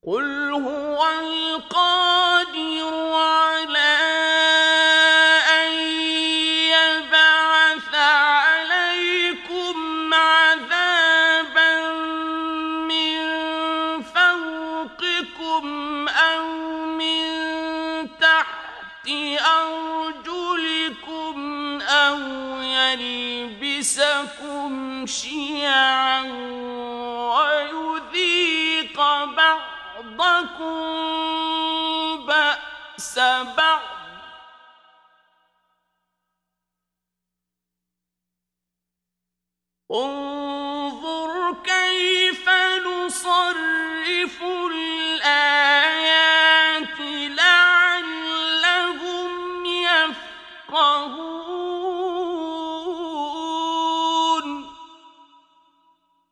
قُلْ هُوَ الْقَادِرُ عَلَىٰ أَن يَبْعَثَ عَلَيْكُمْ عَذَابًا مِّن فَوْقِكُمْ أَوْ مِن تَحْتِ أَرْجُلِكُمْ أَوْ يَلْبِسَكُمْ شِيَعًا وَيُذِيقَ بَعْضَكُم بَأْسَ بَعْضٍ ۗ انظُرُوا